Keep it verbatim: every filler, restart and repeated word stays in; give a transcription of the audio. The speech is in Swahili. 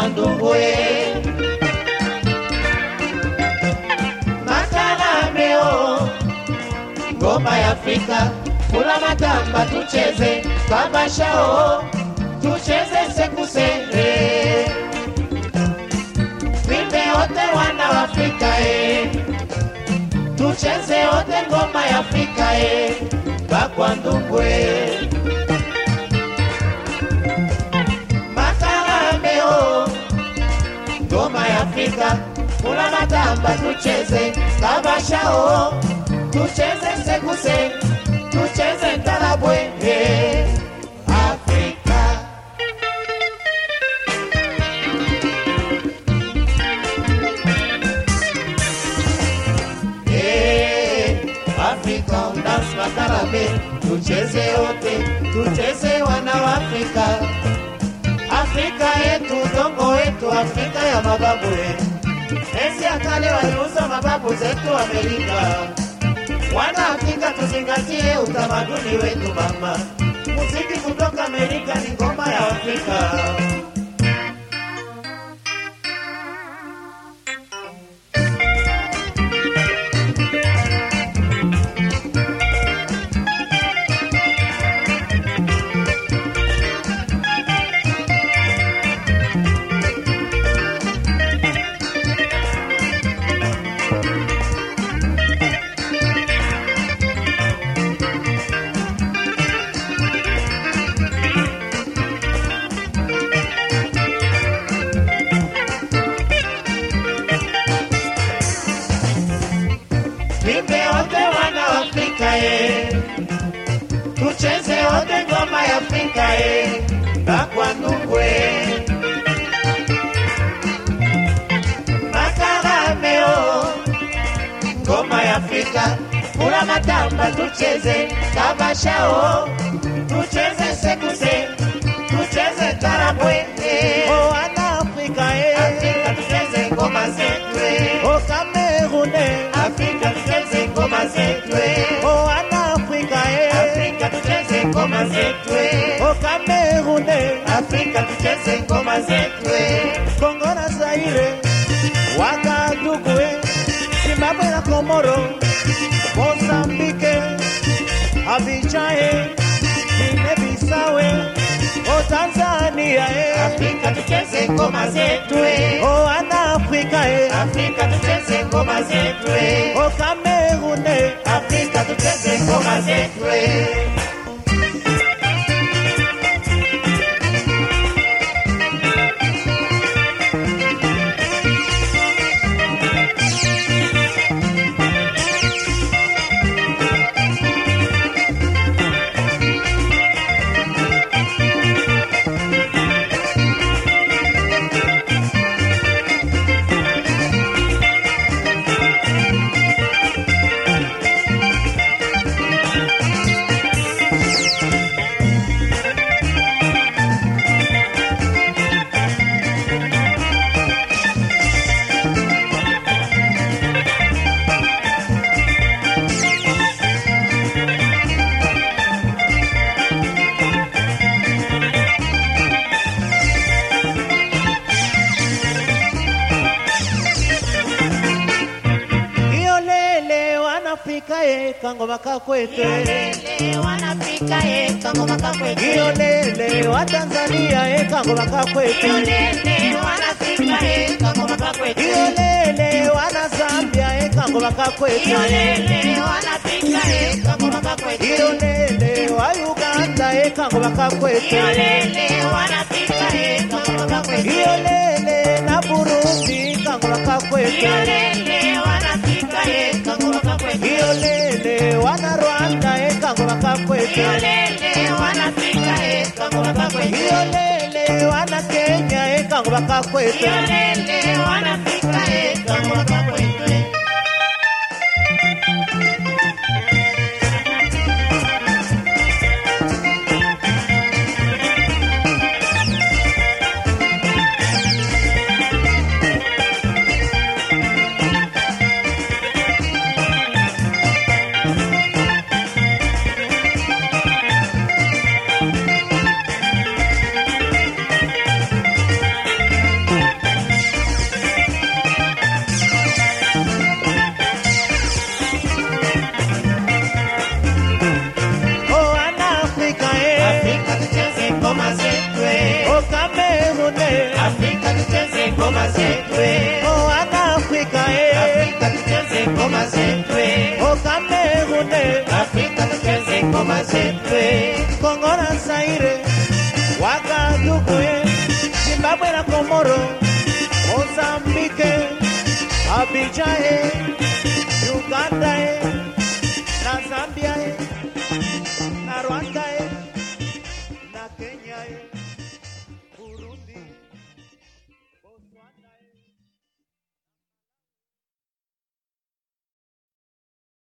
kwa ndugue. Makarameo, ngoma ya Afrika, kula matamba tucheze, kabashao, tucheze sekusere. Wimbe wote wana wa Afrika eh, tucheze wote ngoma ya Afrika eh, bakwa ndugue. Makarameo, ngoma ya Afrika, kula matamba tucheze, kabashao, tucheze sekuse, tucheze talabwe eh, Afrika. Eh, Afrika dance makarabe, tucheze wote, tucheze wana wa Afrika. Afrika yetu, dongo wetu, Afrika ya mababu yetu. Enzi ya kale waliuza mababu zetu Amerika. Wana Afrika tuzingatie utamaduni wetu mama. Muziki kutoka Amerika ni ngoma ya Afrika. Wimbe wote wana wa Afrika eh, tucheze wote ngoma ya Afrika eh, bakwa ndugue. Makarameo, ngoma ya Afrika, kula matamba tucheze, kabashao, tucheze sekuse, tucheze tarabwe eh, Oh, wana Afrika eh, Afrika tucheze ngoma zetu eh, oh Cameroun eh, Afrika tucheze ngoma zetu eh, oh wana Afrika eh, Afrika tucheze ngoma zetu eh, oh Cameroun eh, Afrika tucheze ngoma zetu eh, Congo na Zaire, Ouagadougou eh, Zimbabwe na Komoro, Mozambique, Abidjan eh, Guinea-Bissau eh, oh Tanzania eh, Afrika tucheze ngoma zetu eh, oh wana Afrika eh, Afrika tucheze ngoma zetu eh, oh Cameroun eh, Afrika tucheze ngoma zetu eh. Afrika eh, kangoma kakwetu Yolele wanafika eh, kangoma kakwetu. Yolele wa Tanzania eh, kangoma kakwetu Yolele wanafika eh, kangoma kakwetu. Yolele wana Zambia eh, kangoma kakwetu Yolele wanafika eh, kangoma kakwetu. Yolele wa Uganda eh, kangoma kakwetu Yolele wanafika eh, kangoma kakwetu. Yolele na Burundi kangoma kakwetu Yolele wanafika eh, kangoma kakwetu. Yolele wana Rwanda eh, kangoma kakwetu Yolele wanafika eh, kangoma kakwetu. Yolele wana Kenya eh, kangoma kakwetu Yolele wanafika eh, kangoma kakwetu. ngoma zetu. Oh, wana Afrika eh. Afrika tucheze ngoma zetu. Oh, Cameroon eh. Afrika tucheze ngoma zetu. Congo na Zaire, Ouagadougou eh. Zimbabwe na Komoro, Mozambique, Abidjan eh. Uganda eh. Na Zambia eh. Na Rwanda eh. Na Kenya eh. Burundi, Botswana eh.